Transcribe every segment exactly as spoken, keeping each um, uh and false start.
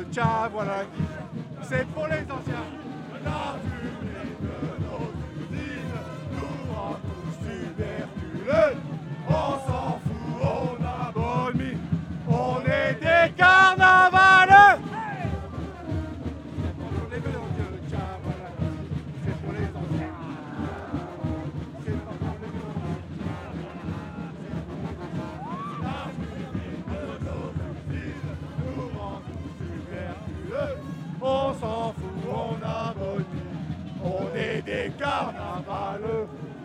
tiens voilà qui, c'est pour les anciens. La fumée de nos usines nous rend tous tuberculeux. On s'en fout, on a bonne mine, on est des carnavaleux. C'est pour les vieux, tiens voilà qui, c'est pour les anciens. C'est pas pour les vieux. La fumée de nos usines nous rend tous tuberculeux. On s'en fout, on a bonne mine, on est des carnavaleux.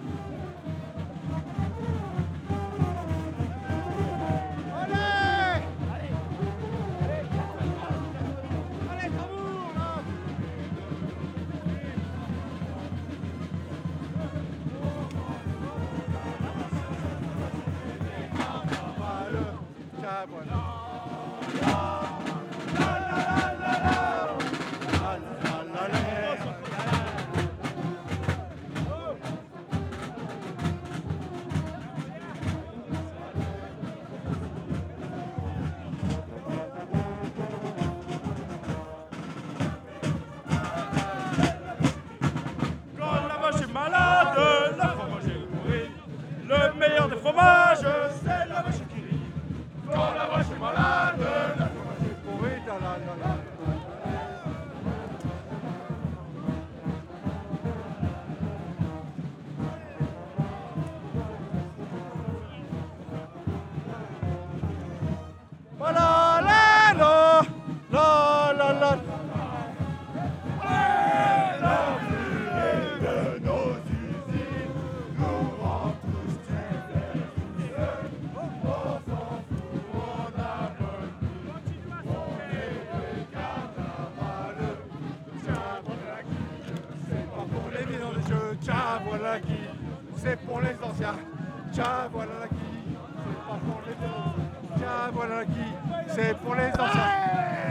Allez, allez, bravo, là. Carnavaleux, tiens voilà. Quand la vache est malade, la fromagère pourrit. Le meilleur des fromages, c'est la vache qui rit. Quand la vache est malade, la fromagère Pourri, ta la la la. Voilà, la la la la la. La fumée de nos usines nous rend tous tuberculeux. On s'en fout, on a bonne mine, on est des carnavaleux. Tiens voilà qui, c'est pas pour les vieux de jeu. Tiens voilà qui, c'est pour les anciens. Tiens voilà qui, c'est pas pour les vieux. Tiens voilà qui, c'est pour les anciens.